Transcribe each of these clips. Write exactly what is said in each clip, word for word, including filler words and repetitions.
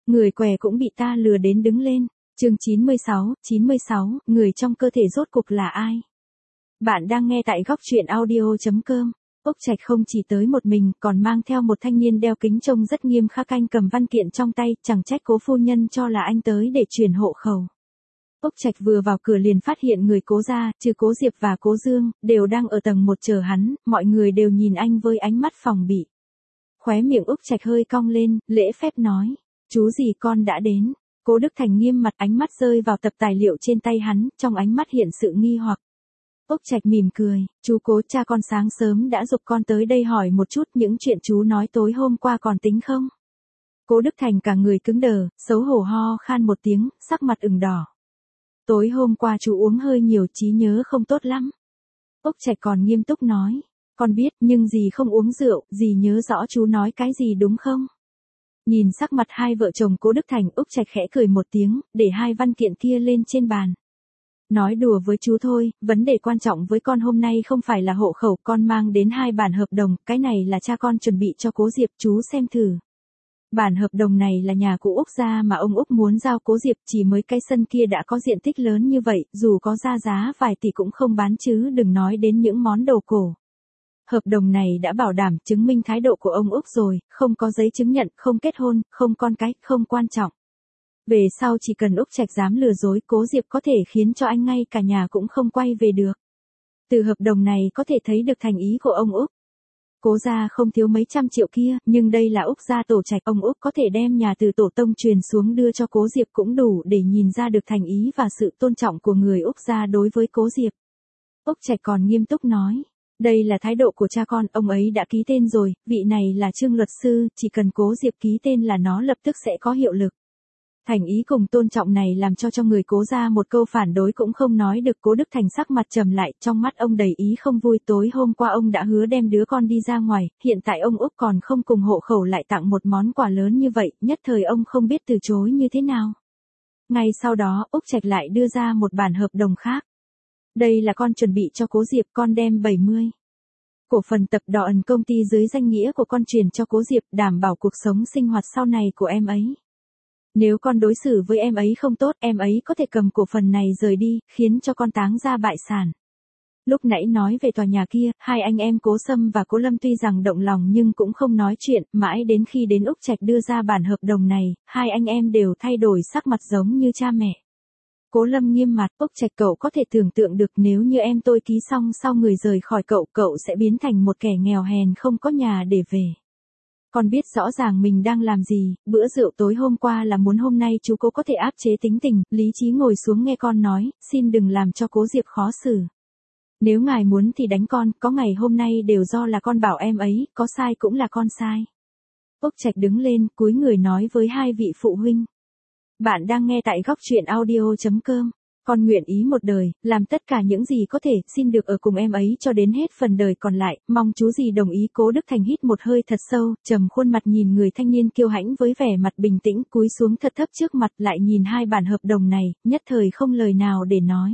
Người què cũng bị ta lừa đến đứng lên. Chương chín mươi sáu, chín mươi sáu, người trong cơ thể rốt cục là ai? Bạn đang nghe tại góc truyện audio chấm com. Úc Trạch không chỉ tới một mình, còn mang theo một thanh niên đeo kính trông rất nghiêm khắc, anh cầm văn kiện trong tay, chẳng trách Cố phu nhân cho là anh tới để chuyển hộ khẩu. Úc Trạch vừa vào cửa liền phát hiện người Cố gia, trừ Cố Diệp và Cố Dương, đều đang ở tầng một chờ hắn, mọi người đều nhìn anh với ánh mắt phòng bị. Khóe miệng Úc Trạch hơi cong lên, lễ phép nói, chú gì con đã đến. Cố Đức Thành nghiêm mặt, ánh mắt rơi vào tập tài liệu trên tay hắn, trong ánh mắt hiện sự nghi hoặc. Úc Trạch mỉm cười, chú Cố, cha con sáng sớm đã giục con tới đây hỏi một chút những chuyện chú nói tối hôm qua còn tính không? Cố Đức Thành cả người cứng đờ, xấu hổ ho khan một tiếng, sắc mặt ửng đỏ. Tối hôm qua chú uống hơi nhiều, trí nhớ không tốt lắm. Úc Trạch còn nghiêm túc nói, con biết nhưng dì không uống rượu, dì nhớ rõ chú nói cái gì đúng không? Nhìn sắc mặt hai vợ chồng Cố Đức Thành, Úc Trạch khẽ cười một tiếng, để hai văn kiện kia lên trên bàn. Nói đùa với chú thôi, vấn đề quan trọng với con hôm nay không phải là hộ khẩu, con mang đến hai bản hợp đồng, cái này là cha con chuẩn bị cho Cố Diệp, chú xem thử. Bản hợp đồng này là nhà cụ Úc gia mà ông Úc muốn giao Cố Diệp, chỉ mới cái sân kia đã có diện tích lớn như vậy, dù có ra giá vài tỷ cũng không bán chứ đừng nói đến những món đồ cổ. Hợp đồng này đã bảo đảm chứng minh thái độ của ông Úc rồi, không có giấy chứng nhận, không kết hôn, không con cái, không quan trọng. Về sau chỉ cần Úc Trạch dám lừa dối, Cố Diệp có thể khiến cho anh ngay cả nhà cũng không quay về được. Từ hợp đồng này có thể thấy được thành ý của ông Úc. Cố gia không thiếu mấy trăm triệu kia, nhưng đây là Úc gia tổ trạch, ông Úc có thể đem nhà từ tổ tông truyền xuống đưa cho Cố Diệp cũng đủ để nhìn ra được thành ý và sự tôn trọng của người Úc gia đối với Cố Diệp. Úc Trạch còn nghiêm túc nói, đây là thái độ của cha con, ông ấy đã ký tên rồi, vị này là Trương luật sư, chỉ cần Cố Diệp ký tên là nó lập tức sẽ có hiệu lực. Thành ý cùng tôn trọng này làm cho cho người Cố gia một câu phản đối cũng không nói được. Cố Đức Thành sắc mặt trầm lại, trong mắt ông đầy ý không vui. Tối hôm qua ông đã hứa đem đứa con đi ra ngoài, hiện tại ông Úc còn không cùng hộ khẩu lại tặng một món quà lớn như vậy, nhất thời ông không biết từ chối như thế nào. Ngay sau đó, Úc Trạch lại đưa ra một bản hợp đồng khác. Đây là con chuẩn bị cho Cố Diệp, con đem bảy mươi cổ phần tập đoàn công ty dưới danh nghĩa của con truyền cho Cố Diệp, đảm bảo cuộc sống sinh hoạt sau này của em ấy. Nếu con đối xử với em ấy không tốt, em ấy có thể cầm cổ phần này rời đi, khiến cho con táng ra bại sản. Lúc nãy nói về tòa nhà kia, hai anh em Cố Sâm và Cố Lâm tuy rằng động lòng nhưng cũng không nói chuyện, mãi đến khi đến Úc Trạch đưa ra bản hợp đồng này, hai anh em đều thay đổi sắc mặt giống như cha mẹ. Cố Lâm nghiêm mặt, Úc Trạch, cậu có thể tưởng tượng được nếu như em tôi ký xong sau người rời khỏi cậu, cậu sẽ biến thành một kẻ nghèo hèn không có nhà để về. Con biết rõ ràng mình đang làm gì, bữa rượu tối hôm qua là muốn hôm nay chú Cố có thể áp chế tính tình, lý trí ngồi xuống nghe con nói, xin đừng làm cho Cố Diệp khó xử. Nếu ngài muốn thì đánh con, có ngày hôm nay đều do là con bảo em ấy, có sai cũng là con sai. Úc Trạch đứng lên, cúi người nói với hai vị phụ huynh. Bạn đang nghe tại góc truyện audio chấm com. Con nguyện ý một đời, làm tất cả những gì có thể, xin được ở cùng em ấy cho đến hết phần đời còn lại, mong chú gì đồng ý. Cố Đức Thành hít một hơi thật sâu, trầm khuôn mặt nhìn người thanh niên kiêu hãnh với vẻ mặt bình tĩnh, cúi xuống thật thấp trước mặt, lại nhìn hai bản hợp đồng này, nhất thời không lời nào để nói.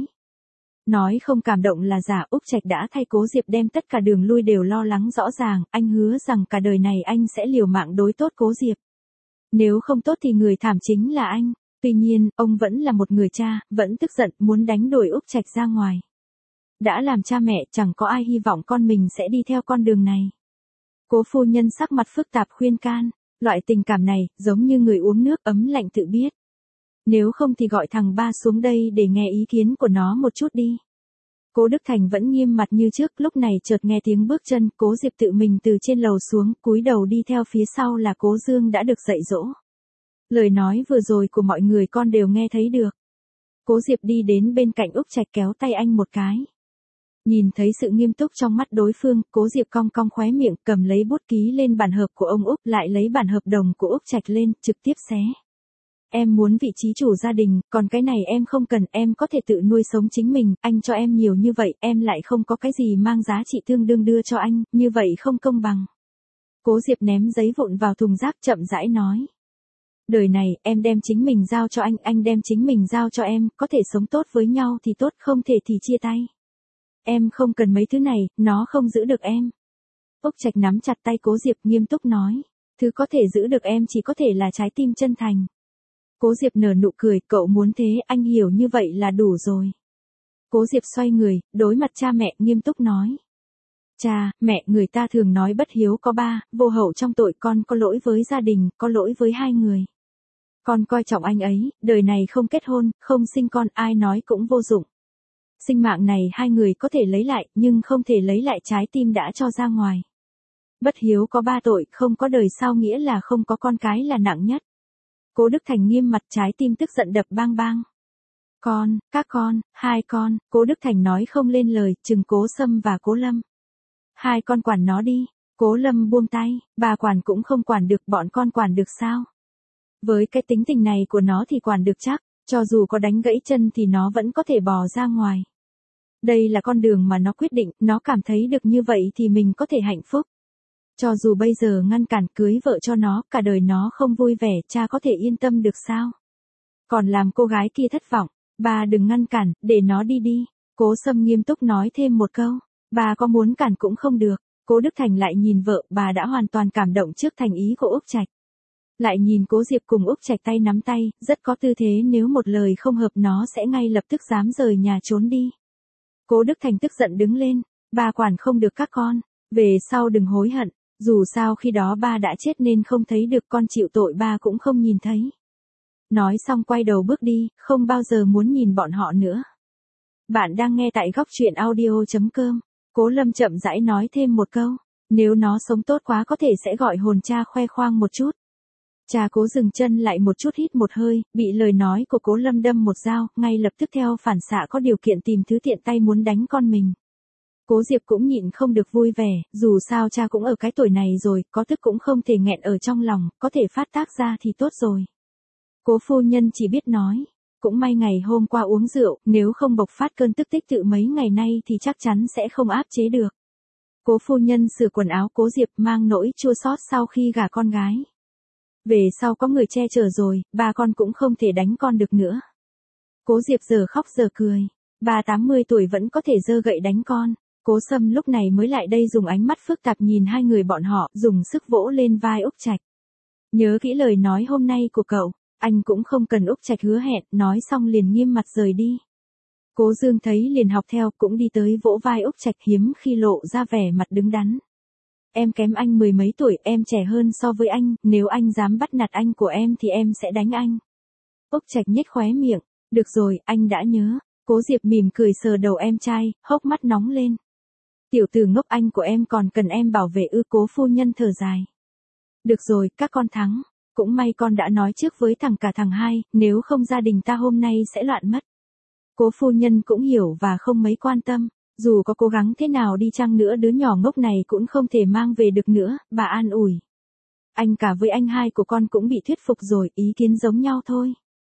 Nói không cảm động là giả. Úc Trạch đã thay Cố Diệp đem tất cả đường lui đều lo lắng rõ ràng, anh hứa rằng cả đời này anh sẽ liều mạng đối tốt Cố Diệp. Nếu không tốt thì người thảm chính là anh. Tuy nhiên, ông vẫn là một người cha, vẫn tức giận, muốn đánh đuổi Úc Trạch ra ngoài. Đã làm cha mẹ, chẳng có ai hy vọng con mình sẽ đi theo con đường này. Cố phu nhân sắc mặt phức tạp khuyên can, loại tình cảm này, giống như người uống nước ấm lạnh tự biết. Nếu không thì gọi thằng ba xuống đây để nghe ý kiến của nó một chút đi. Cố Đức Thành vẫn nghiêm mặt như trước, lúc này chợt nghe tiếng bước chân, Cố Diệp tự mình từ trên lầu xuống, cúi đầu đi theo phía sau là Cố Dương đã được dạy dỗ. Lời nói vừa rồi của mọi người con đều nghe thấy được. Cố Diệp đi đến bên cạnh Úc Trạch kéo tay anh một cái. Nhìn thấy sự nghiêm túc trong mắt đối phương, Cố Diệp cong cong khóe miệng, cầm lấy bút ký lên bản hợp của ông Úc, lại lấy bản hợp đồng của Úc Trạch lên, trực tiếp xé. Em muốn vị trí chủ gia đình, còn cái này em không cần, em có thể tự nuôi sống chính mình, anh cho em nhiều như vậy, em lại không có cái gì mang giá trị tương đương đưa cho anh, như vậy không công bằng. Cố Diệp ném giấy vụn vào thùng rác chậm rãi nói. Đời này, em đem chính mình giao cho anh, anh đem chính mình giao cho em, có thể sống tốt với nhau thì tốt, không thể thì chia tay. Em không cần mấy thứ này, nó không giữ được em. Úc Trạch nắm chặt tay Cố Diệp nghiêm túc nói. Thứ có thể giữ được em chỉ có thể là trái tim chân thành. Cố Diệp nở nụ cười, cậu muốn thế, anh hiểu như vậy là đủ rồi. Cố Diệp xoay người, đối mặt cha mẹ nghiêm túc nói. Cha, mẹ, người ta thường nói bất hiếu có ba, vô hậu trong tội, con có lỗi với gia đình, có lỗi với hai người. Con coi trọng anh ấy, đời này không kết hôn, không sinh con, ai nói cũng vô dụng. Sinh mạng này hai người có thể lấy lại, nhưng không thể lấy lại trái tim đã cho ra ngoài. Bất hiếu có ba tội, không có đời sau nghĩa là không có con cái là nặng nhất. Cố Đức Thành nghiêm mặt, trái tim tức giận đập bang bang. Con, các con, hai con, Cố Đức Thành nói không lên lời, trừng Cố Sâm và Cố Lâm. Hai con quản nó đi. Cố Lâm buông tay, bà quản cũng không quản được, bọn con quản được sao? Với cái tính tình này của nó thì quản được chắc, cho dù có đánh gãy chân thì nó vẫn có thể bò ra ngoài. Đây là con đường mà nó quyết định, nó cảm thấy được như vậy thì mình có thể hạnh phúc. Cho dù bây giờ ngăn cản cưới vợ cho nó, cả đời nó không vui vẻ, cha có thể yên tâm được sao? Còn làm cô gái kia thất vọng, bà đừng ngăn cản, để nó đi đi. Cố Sâm nghiêm túc nói thêm một câu, bà có muốn cản cũng không được. Cố Đức Thành lại nhìn vợ, bà đã hoàn toàn cảm động trước thành ý của Úc Trạch. Lại nhìn Cố Diệp cùng Úc Trạch tay nắm tay, rất có tư thế, nếu một lời không hợp nó sẽ ngay lập tức dám rời nhà trốn đi. Cố Đức Thành tức giận đứng lên, ba quản không được các con, về sau đừng hối hận, dù sao khi đó ba đã chết nên không thấy được, con chịu tội ba cũng không nhìn thấy. Nói xong quay đầu bước đi, không bao giờ muốn nhìn bọn họ nữa. Bạn đang nghe tại góc truyện audio chấm com. Cố Lâm chậm rãi nói thêm một câu, nếu nó sống tốt quá có thể sẽ gọi hồn cha khoe khoang một chút. Cha Cố dừng chân lại một chút, hít một hơi, bị lời nói của Cố Lâm đâm một dao, ngay lập tức theo phản xạ có điều kiện tìm thứ tiện tay muốn đánh con mình. Cố Diệp cũng nhịn không được vui vẻ, dù sao cha cũng ở cái tuổi này rồi, có tức cũng không thể nghẹn ở trong lòng, có thể phát tác ra thì tốt rồi. Cố phu nhân chỉ biết nói, cũng may ngày hôm qua uống rượu, nếu không bộc phát cơn tức tích tự mấy ngày nay thì chắc chắn sẽ không áp chế được. Cố phu nhân sửa quần áo Cố Diệp, mang nỗi chua xót sau khi gả con gái. Về sau có người che chở rồi, ba con cũng không thể đánh con được nữa. Cố Diệp giờ khóc giờ cười, ba tám mươi tuổi vẫn có thể giơ gậy đánh con. Cố Sâm lúc này mới lại đây, dùng ánh mắt phức tạp nhìn hai người bọn họ, dùng sức vỗ lên vai Úc Trạch. Nhớ kỹ lời nói hôm nay của cậu, anh cũng không cần. Úc Trạch hứa hẹn, nói xong liền nghiêm mặt rời đi. Cố Dương thấy liền học theo, cũng đi tới vỗ vai Úc Trạch, hiếm khi lộ ra vẻ mặt đứng đắn. Em kém anh mười mấy tuổi, em trẻ hơn so với anh, nếu anh dám bắt nạt anh của em thì em sẽ đánh anh. Úc Trạch nhếch khóe miệng, được rồi, anh đã nhớ. Cố Diệp mỉm cười sờ đầu em trai, hốc mắt nóng lên. Tiểu tử ngốc, anh của em còn cần em bảo vệ ư? Cố phu nhân thở dài. Được rồi, các con thắng. Cũng may con đã nói trước với thằng cả thằng hai, nếu không gia đình ta hôm nay sẽ loạn mất. Cố phu nhân cũng hiểu và không mấy quan tâm, dù có cố gắng thế nào đi chăng nữa đứa nhỏ ngốc này cũng không thể mang về được nữa, bà an ủi. Anh cả với anh hai của con cũng bị thuyết phục rồi, ý kiến giống nhau thôi.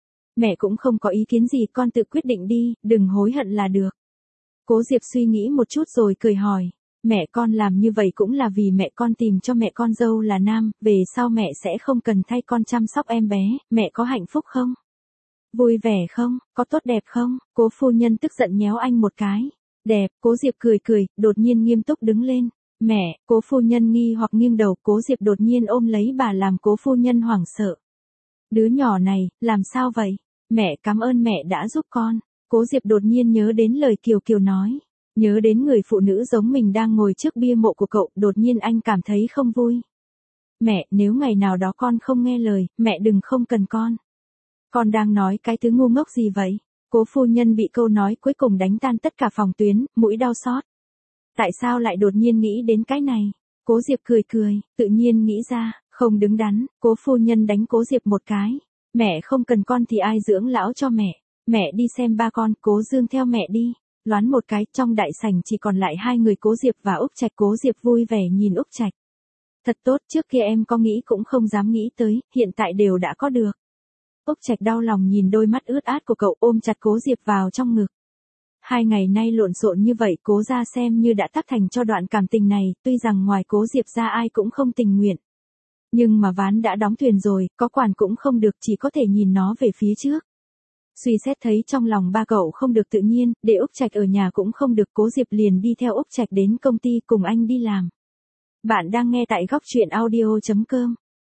Mẹ cũng không có ý kiến gì, con tự quyết định đi, đừng hối hận là được. Cố Diệp suy nghĩ một chút rồi cười hỏi, mẹ, con làm như vậy cũng là vì mẹ con tìm cho mẹ con dâu là nam, về sau mẹ sẽ không cần thay con chăm sóc em bé, mẹ có hạnh phúc không? Vui vẻ không? Có tốt đẹp không? Cố phu nhân tức giận nhéo anh một cái. Đẹp. Cố Diệp cười cười, đột nhiên nghiêm túc đứng lên. Mẹ, Cố phu nhân nghi hoặc nghiêng đầu, Cố Diệp đột nhiên ôm lấy bà làm Cố phu nhân hoảng sợ. Đứa nhỏ này, làm sao vậy? Mẹ cảm ơn mẹ đã giúp con. Cố Diệp đột nhiên nhớ đến lời Kiều Kiều nói. Nhớ đến người phụ nữ giống mình đang ngồi trước bia mộ của cậu, đột nhiên anh cảm thấy không vui. Mẹ, nếu ngày nào đó con không nghe lời, mẹ đừng không cần con. Con đang nói cái thứ ngu ngốc gì vậy? Cố phu nhân bị câu nói cuối cùng đánh tan tất cả phòng tuyến, mũi đau xót. Tại sao lại đột nhiên nghĩ đến cái này? Cố Diệp cười cười, tự nhiên nghĩ ra, không đứng đắn. Cố phu nhân đánh Cố Diệp một cái. Mẹ không cần con thì ai dưỡng lão cho mẹ? Mẹ đi xem ba con. Cố Dương theo mẹ đi. Loán một cái, trong đại sảnh chỉ còn lại hai người Cố Diệp và Úc Trạch. Cố Diệp vui vẻ nhìn Úc Trạch. Thật tốt, trước kia em có nghĩ cũng không dám nghĩ tới, hiện tại đều đã có được. Úc Trạch đau lòng nhìn đôi mắt ướt át của cậu, ôm chặt Cố Diệp vào trong ngực. Hai ngày nay lộn xộn như vậy, Cố gia xem như đã tác thành cho đoạn cảm tình này, tuy rằng ngoài Cố Diệp ra ai cũng không tình nguyện. Nhưng mà ván đã đóng thuyền rồi, có quản cũng không được, chỉ có thể nhìn nó về phía trước. Suy xét thấy trong lòng ba cậu không được tự nhiên, để Úc Trạch ở nhà cũng không được, Cố Diệp liền đi theo Úc Trạch đến công ty cùng anh đi làm. Bạn đang nghe tại góc truyện audio chấm com.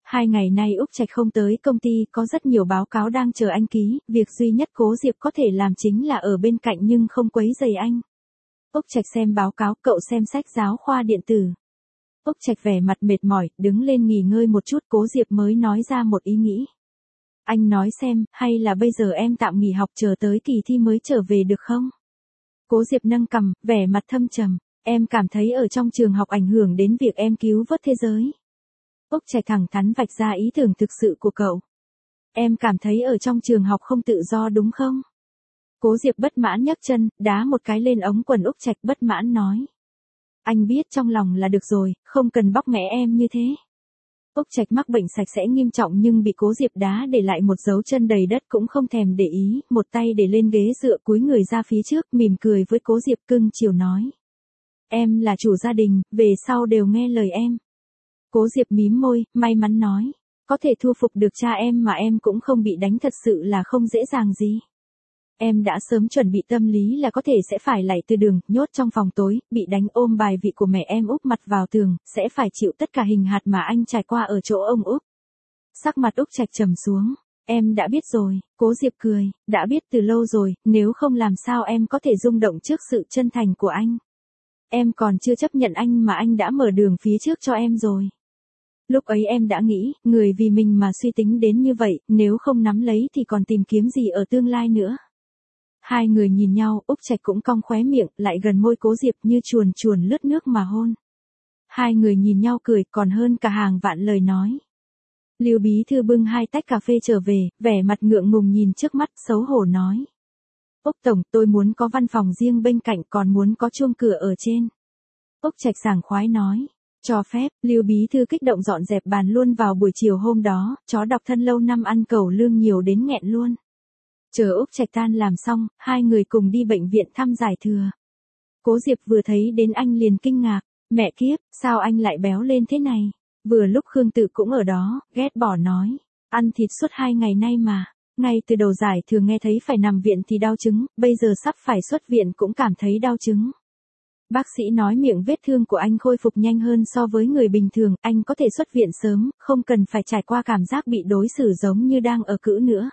Hai ngày nay Úc Trạch không tới công ty, có rất nhiều báo cáo đang chờ anh ký, việc duy nhất Cố Diệp có thể làm chính là ở bên cạnh nhưng không quấy rầy anh. Úc Trạch xem báo cáo, cậu xem sách giáo khoa điện tử. Úc Trạch vẻ mặt mệt mỏi, đứng lên nghỉ ngơi một chút, Cố Diệp mới nói ra một ý nghĩ. Anh nói xem, hay là bây giờ em tạm nghỉ học chờ tới kỳ thi mới trở về được không? Cố Diệp nâng cằm, vẻ mặt thâm trầm. Em cảm thấy ở trong trường học ảnh hưởng đến việc em cứu vớt thế giới. Úc Trạch thẳng thắn vạch ra ý tưởng thực sự của cậu. Em cảm thấy ở trong trường học không tự do đúng không? Cố Diệp bất mãn nhấc chân, đá một cái lên ống quần Úc Trạch, bất mãn nói. Anh biết trong lòng là được rồi, không cần bóc mẽ em như thế. Úc Trạch mắc bệnh sạch sẽ nghiêm trọng nhưng bị Cố Diệp đá để lại một dấu chân đầy đất cũng không thèm để ý, một tay để lên ghế dựa cúi người ra phía trước, mỉm cười với Cố Diệp cưng chiều nói. Em là chủ gia đình, về sau đều nghe lời em. Cố Diệp mím môi, may mắn nói. Có thể thu phục được cha em mà em cũng không bị đánh thật sự là không dễ dàng gì. Em đã sớm chuẩn bị tâm lý là có thể sẽ phải lạy từ đường, nhốt trong phòng tối, bị đánh ôm bài vị của mẹ em úp mặt vào tường, sẽ phải chịu tất cả hình hạt mà anh trải qua ở chỗ ông úp. Sắc mặt Úc Trạch trầm xuống. Em đã biết rồi, Cố Diệp cười, đã biết từ lâu rồi, nếu không làm sao em có thể rung động trước sự chân thành của anh. Em còn chưa chấp nhận anh mà anh đã mở đường phía trước cho em rồi. Lúc ấy em đã nghĩ, người vì mình mà suy tính đến như vậy, nếu không nắm lấy thì còn tìm kiếm gì ở tương lai nữa. Hai người nhìn nhau, Úc Trạch cũng cong khóe miệng, lại gần môi Cố Diệp như chuồn chuồn lướt nước mà hôn. Hai người nhìn nhau cười, còn hơn cả hàng vạn lời nói. Lưu bí thư bưng hai tách cà phê trở về, vẻ mặt ngượng ngùng nhìn trước mắt, xấu hổ nói. Úc Tổng, tôi muốn có văn phòng riêng bên cạnh, còn muốn có chuông cửa ở trên. Úc Trạch sảng khoái nói. Cho phép, Lưu bí thư kích động dọn dẹp bàn luôn vào buổi chiều hôm đó, chó độc thân lâu năm ăn cẩu lương nhiều đến nghẹn luôn. Chờ Úc Trạch tan làm xong, hai người cùng đi bệnh viện thăm Giải Thừa. Cố Diệp vừa thấy đến anh liền kinh ngạc, mẹ kiếp, sao anh lại béo lên thế này? Vừa lúc Khương Tự cũng ở đó, ghét bỏ nói, ăn thịt suốt hai ngày nay mà, ngay từ đầu Giải Thừa nghe thấy phải nằm viện thì đau chứng, bây giờ sắp phải xuất viện cũng cảm thấy đau chứng. Bác sĩ nói miệng vết thương của anh khôi phục nhanh hơn so với người bình thường, anh có thể xuất viện sớm, không cần phải trải qua cảm giác bị đối xử giống như đang ở cữ nữa.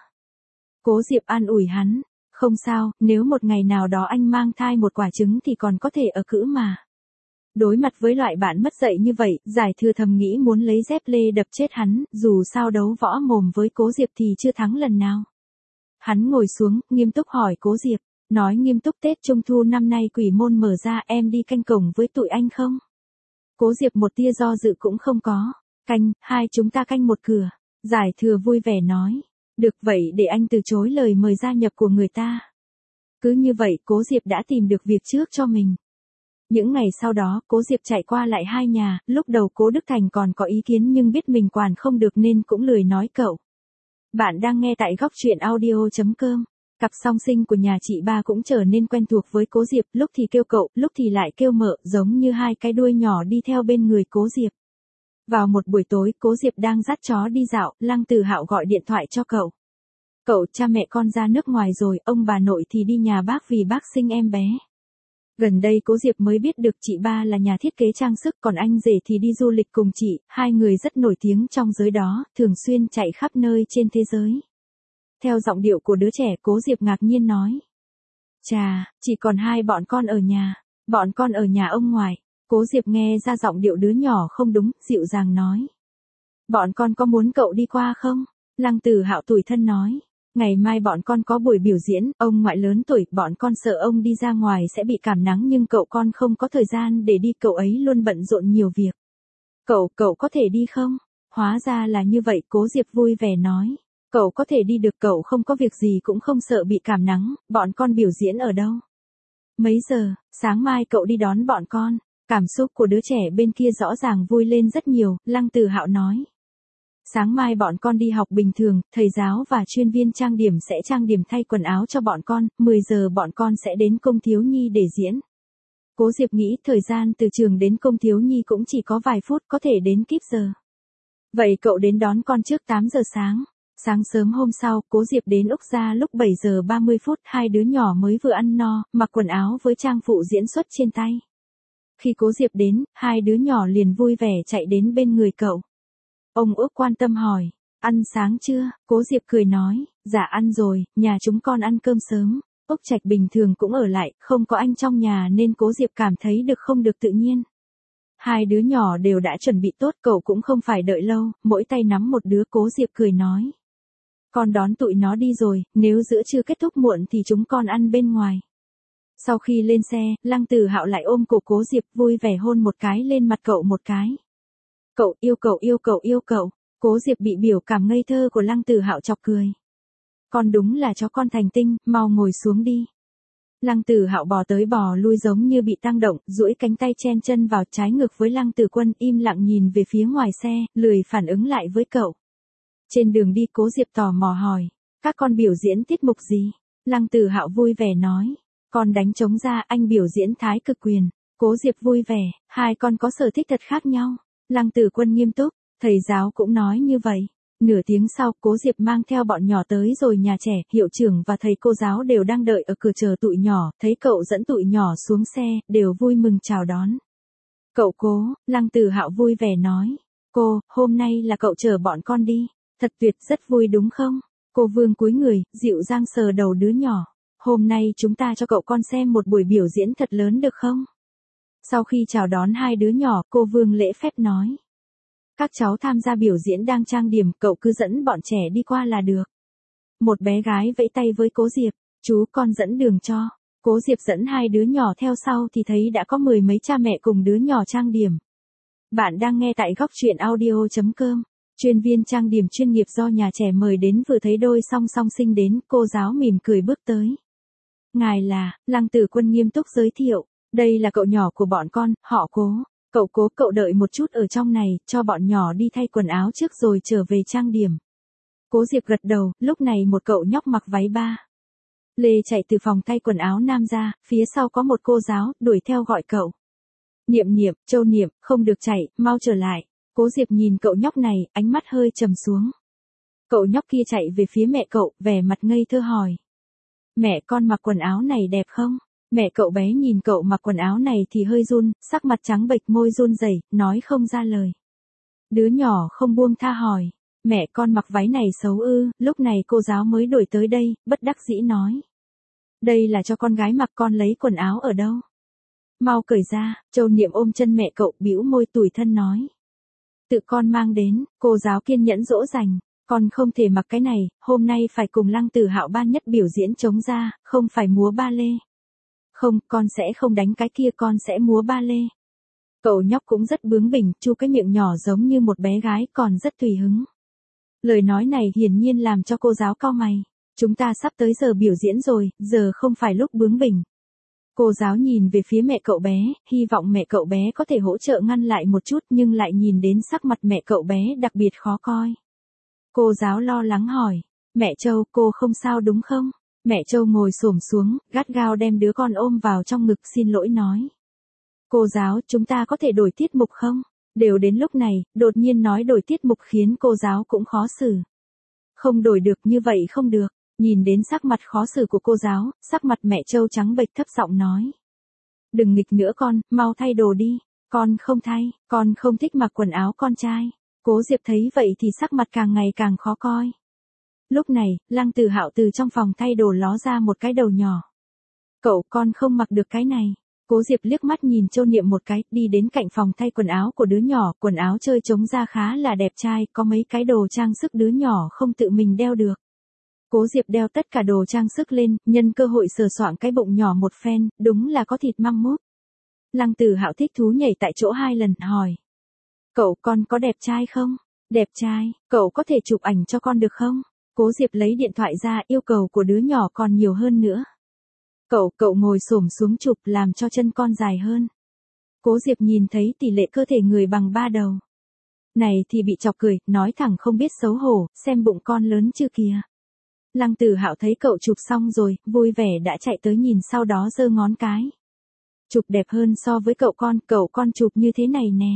Cố Diệp an ủi hắn, không sao, nếu một ngày nào đó anh mang thai một quả trứng thì còn có thể ở cữ mà. Đối mặt với loại bạn mất dạy như vậy, Giải Thừa thầm nghĩ muốn lấy dép lê đập chết hắn, dù sao đấu võ mồm với Cố Diệp thì chưa thắng lần nào. Hắn ngồi xuống, nghiêm túc hỏi Cố Diệp, nói nghiêm túc Tết Trung Thu năm nay Quỷ Môn mở ra, em đi canh cổng với tụi anh không? Cố Diệp một tia do dự cũng không có, canh, hai chúng ta canh một cửa. Giải Thừa vui vẻ nói. Được vậy để anh từ chối lời mời gia nhập của người ta. Cứ như vậy Cố Diệp đã tìm được việc trước cho mình. Những ngày sau đó, Cố Diệp chạy qua lại hai nhà, lúc đầu Cố Đức Thành còn có ý kiến nhưng biết mình quản không được nên cũng lười nói cậu. Bạn đang nghe tại góc truyện audio chấm com. Cặp song sinh của nhà chị ba cũng trở nên quen thuộc với Cố Diệp, lúc thì kêu cậu, lúc thì lại kêu mợ, giống như hai cái đuôi nhỏ đi theo bên người Cố Diệp. Vào một buổi tối, Cố Diệp đang dắt chó đi dạo, Lăng Từ Hạo gọi điện thoại cho cậu. Cậu, cha mẹ con ra nước ngoài rồi, ông bà nội thì đi nhà bác vì bác sinh em bé. Gần đây Cố Diệp mới biết được chị ba là nhà thiết kế trang sức, còn anh rể thì đi du lịch cùng chị, hai người rất nổi tiếng trong giới đó, thường xuyên chạy khắp nơi trên thế giới. Theo giọng điệu của đứa trẻ, Cố Diệp ngạc nhiên nói. Chà, chỉ còn hai bọn con ở nhà, bọn con ở nhà ông ngoại. Cố Diệp nghe ra giọng điệu đứa nhỏ không đúng, dịu dàng nói. Bọn con có muốn cậu đi qua không? Lăng Từ Hạo tủi thân nói. Ngày mai bọn con có buổi biểu diễn, ông ngoại lớn tuổi, bọn con sợ ông đi ra ngoài sẽ bị cảm nắng nhưng cậu con không có thời gian để đi, cậu ấy luôn bận rộn nhiều việc. Cậu, cậu có thể đi không? Hóa ra là như vậy, Cố Diệp vui vẻ nói. Cậu có thể đi được, cậu không có việc gì cũng không sợ bị cảm nắng, bọn con biểu diễn ở đâu? Mấy giờ, sáng mai cậu đi đón bọn con. Cảm xúc của đứa trẻ bên kia rõ ràng vui lên rất nhiều, Lăng Từ Hạo nói. Sáng mai bọn con đi học bình thường, thầy giáo và chuyên viên trang điểm sẽ trang điểm thay quần áo cho bọn con, mười giờ bọn con sẽ đến Công Thiếu Nhi để diễn. Cố Diệp nghĩ thời gian từ trường đến Công Thiếu Nhi cũng chỉ có vài phút, có thể đến kíp giờ. Vậy cậu đến đón con trước tám giờ sáng. Sáng sớm hôm sau, Cố Diệp đến Úc Gia lúc bảy giờ ba mươi phút, hai đứa nhỏ mới vừa ăn no, mặc quần áo với trang phụ diễn xuất trên tay. Khi Cố Diệp đến, hai đứa nhỏ liền vui vẻ chạy đến bên người cậu. Ông Ước quan tâm hỏi, ăn sáng chưa? Cố Diệp cười nói, dạ ăn rồi, nhà chúng con ăn cơm sớm. Úc Trạch bình thường cũng ở lại, không có anh trong nhà nên Cố Diệp cảm thấy được không được tự nhiên. Hai đứa nhỏ đều đã chuẩn bị tốt, cậu cũng không phải đợi lâu, mỗi tay nắm một đứa. Cố Diệp cười nói, con đón tụi nó đi rồi, nếu giữa trưa kết thúc muộn thì chúng con ăn bên ngoài. Sau khi lên xe, Lăng Tử Hạo lại ôm cổ Cố Diệp vui vẻ hôn một cái lên mặt cậu một cái. Cậu yêu cậu yêu cậu yêu cậu. Cố Diệp bị biểu cảm ngây thơ của Lăng Tử Hạo chọc cười. Con đúng là chó con thành tinh, mau ngồi xuống đi. Lăng Tử Hạo bò tới bò lui giống như bị tăng động, duỗi cánh tay chen chân vào trái ngược với Lăng Tử Quân, im lặng nhìn về phía ngoài xe, lười phản ứng lại với cậu. Trên đường đi Cố Diệp tò mò hỏi, các con biểu diễn tiết mục gì? Lăng Tử Hạo vui vẻ nói, con đánh trống ra, anh biểu diễn thái cực quyền. Cố Diệp vui vẻ, hai con có sở thích thật khác nhau. Lăng Tử Quân nghiêm túc, thầy giáo cũng nói như vậy. Nửa tiếng sau, Cố Diệp mang theo bọn nhỏ tới rồi nhà trẻ, hiệu trưởng và thầy cô giáo đều đang đợi ở cửa chờ tụi nhỏ, thấy cậu dẫn tụi nhỏ xuống xe, đều vui mừng chào đón. Cậu Cố, Lăng Tử Hạo vui vẻ nói, cô, hôm nay là cậu chở bọn con đi, thật tuyệt, rất vui đúng không? Cô Vương cúi người, dịu dàng sờ đầu đứa nhỏ, hôm nay chúng ta cho cậu con xem một buổi biểu diễn thật lớn được không? Sau khi chào đón hai đứa nhỏ, cô Vương lễ phép nói, các cháu tham gia biểu diễn đang trang điểm, cậu cứ dẫn bọn trẻ đi qua là được. Một bé gái vẫy tay với Cố Diệp, chú con dẫn đường cho. Cố Diệp dẫn hai đứa nhỏ theo sau thì thấy đã có mười mấy cha mẹ cùng đứa nhỏ trang điểm. Bạn đang nghe tại góc truyện audio chấm com. Chuyên viên trang điểm chuyên nghiệp do nhà trẻ mời đến vừa thấy đôi song song sinh đến, cô giáo mỉm cười bước tới. Ngài là, Lăng Tử Quân nghiêm túc giới thiệu, đây là cậu nhỏ của bọn con, họ Cố. Cậu Cố, cậu đợi một chút ở trong này, cho bọn nhỏ đi thay quần áo trước rồi trở về trang điểm. Cố Diệp gật đầu, lúc này một cậu nhóc mặc váy ba lê chạy từ phòng thay quần áo nam ra, phía sau có một cô giáo, đuổi theo gọi cậu. Niệm Niệm, Châu Niệm, không được chạy, mau trở lại. Cố Diệp nhìn cậu nhóc này, ánh mắt hơi trầm xuống. Cậu nhóc kia chạy về phía mẹ cậu, vẻ mặt ngây thơ hỏi. Mẹ, con mặc quần áo này đẹp không? Mẹ cậu bé nhìn cậu mặc quần áo này thì hơi run, sắc mặt trắng bệch, môi run rẩy, nói không ra lời. Đứa nhỏ không buông tha hỏi, mẹ, con mặc váy này xấu ư? Lúc này cô giáo mới đổi tới đây, bất đắc dĩ nói. Đây là cho con gái mặc, con lấy quần áo ở đâu? Mau cởi ra. Châu Niệm ôm chân mẹ cậu, bĩu môi tủi thân nói. Tự con mang đến. Cô giáo kiên nhẫn dỗ dành. Con không thể mặc cái này, hôm nay phải cùng Lăng Tử Hạo ban nhất biểu diễn trống ra, không phải múa ba lê. Không, con sẽ không đánh cái kia, con sẽ múa ba lê. Cậu nhóc cũng rất bướng bỉnh, chu cái miệng nhỏ giống như một bé gái, còn rất tùy hứng. Lời nói này hiển nhiên làm cho cô giáo cau mày. Chúng ta sắp tới giờ biểu diễn rồi, giờ không phải lúc bướng bỉnh. Cô giáo nhìn về phía mẹ cậu bé, hy vọng mẹ cậu bé có thể hỗ trợ ngăn lại một chút, nhưng lại nhìn đến sắc mặt mẹ cậu bé đặc biệt khó coi. Cô giáo lo lắng hỏi, mẹ Châu, cô không sao đúng không? Mẹ Châu ngồi xổm xuống, gắt gao đem đứa con ôm vào trong ngực, xin lỗi nói. Cô giáo, chúng ta có thể đổi tiết mục không? Đều đến lúc này, đột nhiên nói đổi tiết mục khiến cô giáo cũng khó xử. Không đổi được, như vậy không được. Nhìn đến sắc mặt khó xử của cô giáo, sắc mặt mẹ Châu trắng bệch, thấp giọng nói. Đừng nghịch nữa con, mau thay đồ đi. Con không thay, con không thích mặc quần áo con trai. Cố Diệp thấy vậy thì sắc mặt càng ngày càng khó coi. Lúc này, Lăng Tử Hạo từ trong phòng thay đồ ló ra một cái đầu nhỏ. Cậu, con không mặc được cái này. Cố Diệp liếc mắt nhìn Châu Niệm một cái, đi đến cạnh phòng thay quần áo của đứa nhỏ, quần áo chơi trống ra khá là đẹp trai, có mấy cái đồ trang sức đứa nhỏ không tự mình đeo được. Cố Diệp đeo tất cả đồ trang sức lên, nhân cơ hội sờ soạng cái bụng nhỏ một phen, đúng là có thịt măng mút. Lăng Tử Hạo thích thú nhảy tại chỗ hai lần, hỏi. Cậu, con có đẹp trai không? Đẹp trai, cậu có thể chụp ảnh cho con được không? Cố Diệp lấy điện thoại ra, yêu cầu của đứa nhỏ còn nhiều hơn nữa. Cậu, cậu ngồi xổm xuống chụp, làm cho chân con dài hơn. Cố Diệp nhìn thấy tỷ lệ cơ thể người bằng ba đầu. Này thì bị chọc cười, nói thẳng không biết xấu hổ, xem bụng con lớn chưa kìa. Lăng Tử Hạo thấy cậu chụp xong rồi, vui vẻ đã chạy tới nhìn, sau đó giơ ngón cái. Chụp đẹp hơn so với cậu con, cậu con chụp như thế này nè.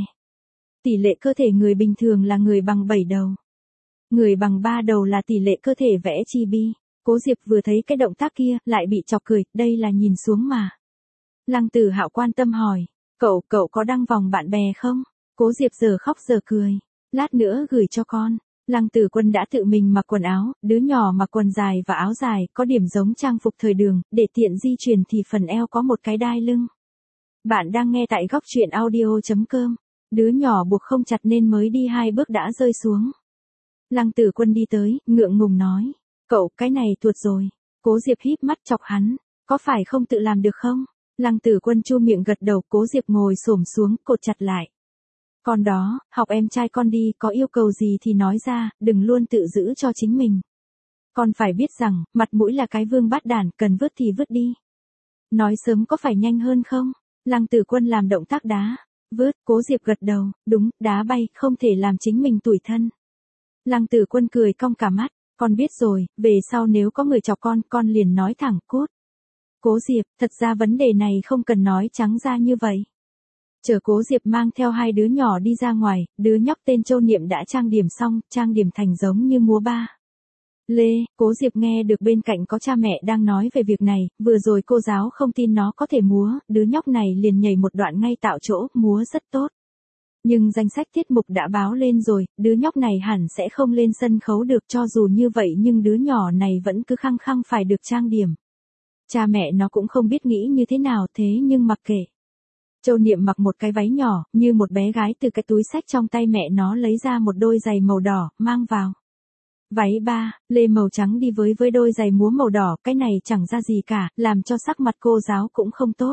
Tỷ lệ cơ thể người bình thường là người bằng bảy đầu. Người bằng ba đầu là tỷ lệ cơ thể vẽ chibi. Cố Diệp vừa thấy cái động tác kia, lại bị chọc cười, đây là nhìn xuống mà. Lăng Tử Hạo quan tâm hỏi, cậu, cậu có đăng vòng bạn bè không? Cố Diệp giờ khóc giờ cười. Lát nữa gửi cho con. Lăng Tử Quân đã tự mình mặc quần áo, đứa nhỏ mặc quần dài và áo dài, có điểm giống trang phục thời đường, để tiện di chuyển thì phần eo có một cái đai lưng. Bạn đang nghe tại góc truyện audio.com. Đứa nhỏ buộc không chặt nên mới đi hai bước đã rơi xuống. Lăng Tử Quân đi tới, ngượng ngùng nói. Cậu, cái này tuột rồi. Cố Diệp híp mắt chọc hắn. Có phải không tự làm được không? Lăng Tử Quân chu miệng gật đầu, Cố Diệp ngồi xổm xuống, cột chặt lại. Con đó, học em trai con đi, có yêu cầu gì thì nói ra, đừng luôn tự giữ cho chính mình. Con phải biết rằng, mặt mũi là cái vương bát đản, cần vứt thì vứt đi. Nói sớm có phải nhanh hơn không? Lăng Tử Quân làm động tác đá. Vứt, Cố Diệp gật đầu, đúng, đá bay, không thể làm chính mình tủi thân. Lăng Tử Quân cười cong cả mắt, con biết rồi, về sau nếu có người chọc con, con liền nói thẳng cốt. Cố Diệp, thật ra vấn đề này không cần nói trắng ra như vậy. Chờ Cố Diệp mang theo hai đứa nhỏ đi ra ngoài, đứa nhóc tên Châu Niệm đã trang điểm xong, trang điểm thành giống như múa ba. Lê, Cố Diệp nghe được bên cạnh có cha mẹ đang nói về việc này, vừa rồi cô giáo không tin nó có thể múa, đứa nhóc này liền nhảy một đoạn ngay tạo chỗ, múa rất tốt. Nhưng danh sách tiết mục đã báo lên rồi, đứa nhóc này hẳn sẽ không lên sân khấu được, cho dù như vậy nhưng đứa nhỏ này vẫn cứ khăng khăng phải được trang điểm. Cha mẹ nó cũng không biết nghĩ như thế nào thế nhưng mặc kệ. Châu Niệm mặc một cái váy nhỏ, như một bé gái, từ cái túi xách trong tay mẹ nó lấy ra một đôi giày màu đỏ, mang vào. Váy ba, lê màu trắng đi với với đôi giày múa màu đỏ, cái này chẳng ra gì cả, làm cho sắc mặt cô giáo cũng không tốt.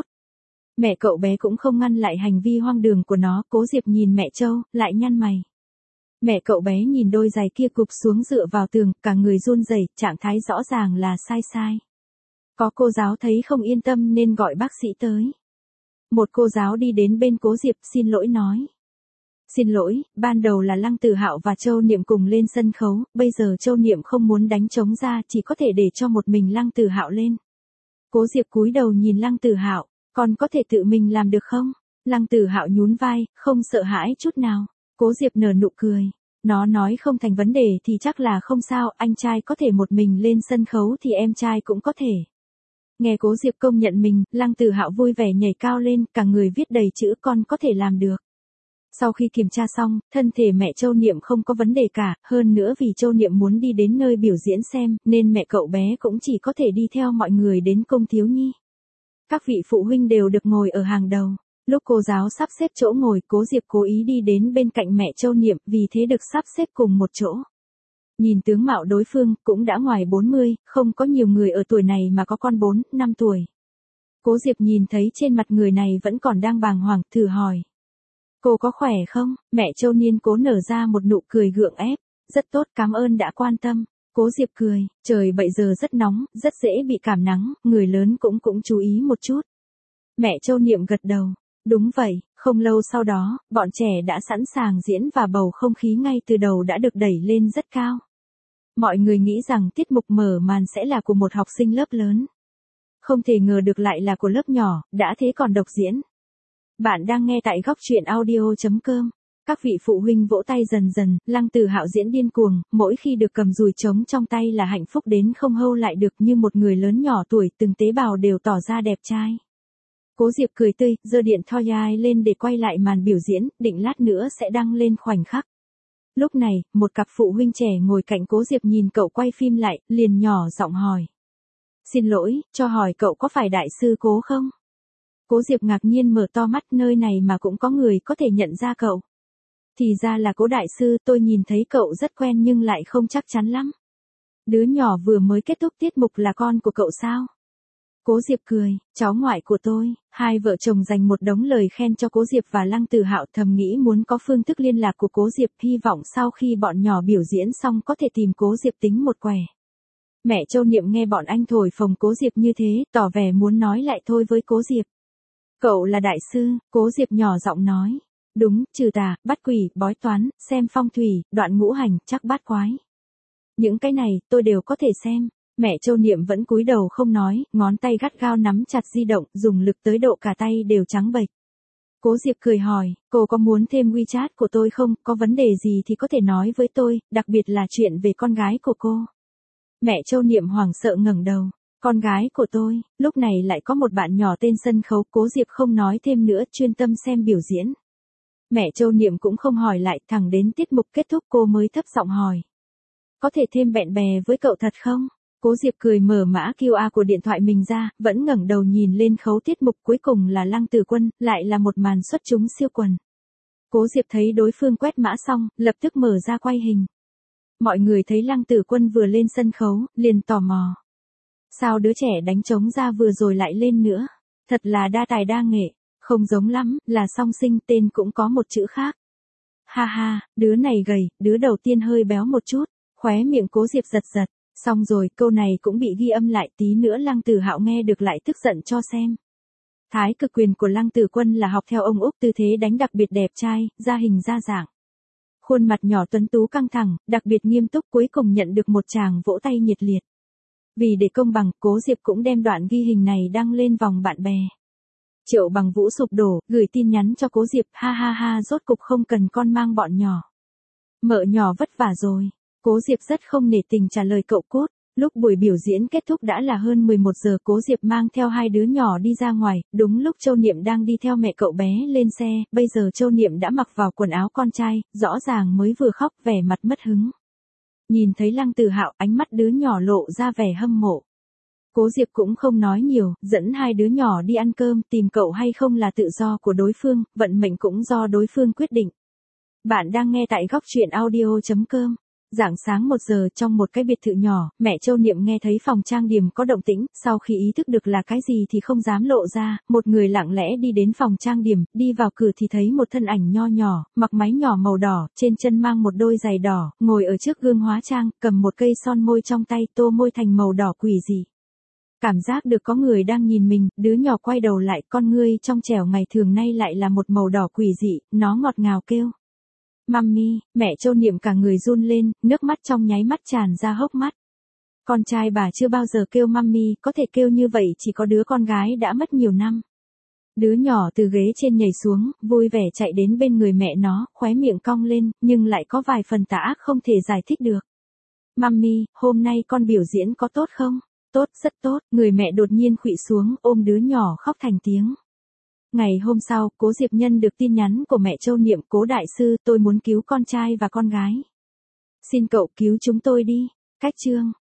Mẹ cậu bé cũng không ngăn lại hành vi hoang đường của nó, Cố Diệp nhìn mẹ Châu, lại nhăn mày. Mẹ cậu bé nhìn đôi giày kia cụp xuống dựa vào tường, cả người run rẩy, trạng thái rõ ràng là sai sai. Có cô giáo thấy không yên tâm nên gọi bác sĩ tới. Một cô giáo đi đến bên Cố Diệp, xin lỗi nói. Xin lỗi, ban đầu là Lăng Tử Hạo và Châu Niệm cùng lên sân khấu, bây giờ Châu Niệm không muốn đánh trống ra, chỉ có thể để cho một mình Lăng Tử Hạo lên. Cố Diệp cúi đầu nhìn Lăng Tử Hạo, con có thể tự mình làm được không? Lăng Tử Hạo nhún vai, không sợ hãi chút nào. Cố Diệp nở nụ cười. Nó nói không thành vấn đề thì chắc là không sao, anh trai có thể một mình lên sân khấu thì em trai cũng có thể. Nghe Cố Diệp công nhận mình, Lăng Tử Hạo vui vẻ nhảy cao lên, cả người viết đầy chữ con có thể làm được. Sau khi kiểm tra xong, thân thể mẹ Châu Niệm không có vấn đề cả, hơn nữa vì Châu Niệm muốn đi đến nơi biểu diễn xem, nên mẹ cậu bé cũng chỉ có thể đi theo mọi người đến cung thiếu nhi. Các vị phụ huynh đều được ngồi ở hàng đầu. Lúc cô giáo sắp xếp chỗ ngồi, Cố Diệp cố ý đi đến bên cạnh mẹ Châu Niệm, vì thế được sắp xếp cùng một chỗ. Nhìn tướng mạo đối phương, cũng đã ngoài bốn mươi, không có nhiều người ở tuổi này mà có con bốn, năm tuổi. Cố Diệp nhìn thấy trên mặt người này vẫn còn đang bàng hoàng, thử hỏi. Cô có khỏe không? Mẹ Châu Niên cố nở ra một nụ cười gượng ép. Rất tốt, cảm ơn đã quan tâm. Cố Diệp cười, trời bây giờ rất nóng, rất dễ bị cảm nắng, người lớn cũng cũng chú ý một chút. Mẹ Châu Niệm gật đầu. Đúng vậy, không lâu sau đó, bọn trẻ đã sẵn sàng diễn và bầu không khí ngay từ đầu đã được đẩy lên rất cao. Mọi người nghĩ rằng tiết mục mở màn sẽ là của một học sinh lớp lớn. Không thể ngờ được lại là của lớp nhỏ, đã thế còn độc diễn. Bạn đang nghe tại góc truyện audio.com. Các vị phụ huynh vỗ tay dần dần, Lăng Tử Hạo diễn điên cuồng, mỗi khi được cầm dùi trống trong tay là hạnh phúc đến không hâu lại được, như một người lớn nhỏ tuổi, từng tế bào đều tỏ ra đẹp trai. Cố Diệp cười tươi, giơ điện thoại lên để quay lại màn biểu diễn, định lát nữa sẽ đăng lên khoảnh khắc. Lúc này, một cặp phụ huynh trẻ ngồi cạnh Cố Diệp nhìn cậu quay phim lại, liền nhỏ giọng hỏi. Xin lỗi, cho hỏi cậu có phải đại sư Cố không? Cố Diệp ngạc nhiên mở to mắt, nơi này mà cũng có người có thể nhận ra cậu. Thì ra là Cố đại sư, tôi nhìn thấy cậu rất quen nhưng lại không chắc chắn lắm. Đứa nhỏ vừa mới kết thúc tiết mục là con của cậu sao? Cố Diệp cười, cháu ngoại của tôi. Hai vợ chồng dành một đống lời khen cho Cố Diệp và Lăng Tử Hạo, thầm nghĩ muốn có phương thức liên lạc của Cố Diệp, hy vọng sau khi bọn nhỏ biểu diễn xong có thể tìm Cố Diệp tính một quẻ. Mẹ Châu Niệm nghe bọn anh thổi phồng Cố Diệp như thế, tỏ vẻ muốn nói lại thôi với Cố Diệp. Cậu là đại sư, Cố Diệp nhỏ giọng nói. Đúng, trừ tà, bắt quỷ, bói toán, xem phong thủy, đoạn ngũ hành, chắc bát quái. Những cái này, tôi đều có thể xem. Mẹ Châu Niệm vẫn cúi đầu không nói, ngón tay gắt gao nắm chặt di động, dùng lực tới độ cả tay đều trắng bệch. Cố Diệp cười hỏi, cô có muốn thêm WeChat của tôi không, có vấn đề gì thì có thể nói với tôi, đặc biệt là chuyện về con gái của cô. Mẹ Châu Niệm hoảng sợ ngẩng đầu. Con gái của tôi, lúc này lại có một bạn nhỏ tên sân khấu, Cố Diệp không nói thêm nữa, chuyên tâm xem biểu diễn. Mẹ Châu Niệm cũng không hỏi lại, thẳng đến tiết mục kết thúc cô mới thấp giọng hỏi. Có thể thêm bạn bè với cậu thật không? Cố Diệp cười mở mã quy rờ của điện thoại mình ra, vẫn ngẩng đầu nhìn lên khấu tiết mục, cuối cùng là Lăng Tử Quân, lại là một màn xuất chúng siêu quần. Cố Diệp thấy đối phương quét mã xong, lập tức mở ra quay hình. Mọi người thấy Lăng Tử Quân vừa lên sân khấu, liền tò mò. Sao đứa trẻ đánh trống ra vừa rồi lại lên nữa? Thật là đa tài đa nghệ, không giống lắm, là song sinh, tên cũng có một chữ khác. Ha ha, đứa này gầy, đứa đầu tiên hơi béo một chút, khóe miệng Cố Diệp giật giật. Xong rồi, câu này cũng bị ghi âm lại, tí nữa Lăng Tử Hạo nghe được lại tức giận cho xem. Thái cực quyền của Lăng Tử Quân là học theo ông Úc, tư thế đánh đặc biệt đẹp trai, ra hình ra dạng. Khuôn mặt nhỏ tuấn tú căng thẳng, đặc biệt nghiêm túc, cuối cùng nhận được một tràng vỗ tay nhiệt liệt. Vì để công bằng, Cố Diệp cũng đem đoạn ghi hình này đăng lên vòng bạn bè. Triệu Bằng Vũ sụp đổ, gửi tin nhắn cho Cố Diệp, ha ha ha, rốt cục không cần con mang bọn nhỏ. Mợ nhỏ vất vả rồi. Cố Diệp rất không nể tình trả lời cậu cốt. Lúc buổi biểu diễn kết thúc đã là hơn mười một giờ, Cố Diệp mang theo hai đứa nhỏ đi ra ngoài, đúng lúc Châu Niệm đang đi theo mẹ cậu bé lên xe, bây giờ Châu Niệm đã mặc vào quần áo con trai, rõ ràng mới vừa khóc, vẻ mặt mất hứng. Nhìn thấy Lăng Tử Hạo, ánh mắt đứa nhỏ lộ ra vẻ hâm mộ. Cố Diệp cũng không nói nhiều, dẫn hai đứa nhỏ đi ăn cơm, tìm cậu hay không là tự do của đối phương, vận mệnh cũng do đối phương quyết định. Bạn đang nghe tại góc truyện audio chấm com. Rạng sáng một giờ, trong một cái biệt thự nhỏ, mẹ Châu Niệm nghe thấy phòng trang điểm có động tĩnh, sau khi ý thức được là cái gì thì không dám lộ ra, một người lặng lẽ đi đến phòng trang điểm, đi vào cửa thì thấy một thân ảnh nho nhỏ, mặc váy nhỏ màu đỏ, trên chân mang một đôi giày đỏ, ngồi ở trước gương hóa trang, cầm một cây son môi trong tay, tô môi thành màu đỏ quỷ dị. Cảm giác được có người đang nhìn mình, đứa nhỏ quay đầu lại, con ngươi trong trẻo ngày thường nay lại là một màu đỏ quỷ dị, nó ngọt ngào kêu. Mami, mẹ Châu Niệm cả người run lên, nước mắt trong nháy mắt tràn ra hốc mắt. Con trai bà chưa bao giờ kêu mami, có thể kêu như vậy chỉ có đứa con gái đã mất nhiều năm. Đứa nhỏ từ ghế trên nhảy xuống, vui vẻ chạy đến bên người mẹ nó, khóe miệng cong lên, nhưng lại có vài phần tà ác không thể giải thích được. Mami, hôm nay con biểu diễn có tốt không? Tốt, rất tốt, người mẹ đột nhiên khuỵu xuống, ôm đứa nhỏ khóc thành tiếng. Ngày hôm sau, Cố Diệp nhân được tin nhắn của mẹ Châu Niệm, Cố đại sư, tôi muốn cứu con trai và con gái. Xin cậu cứu chúng tôi đi. Cách chương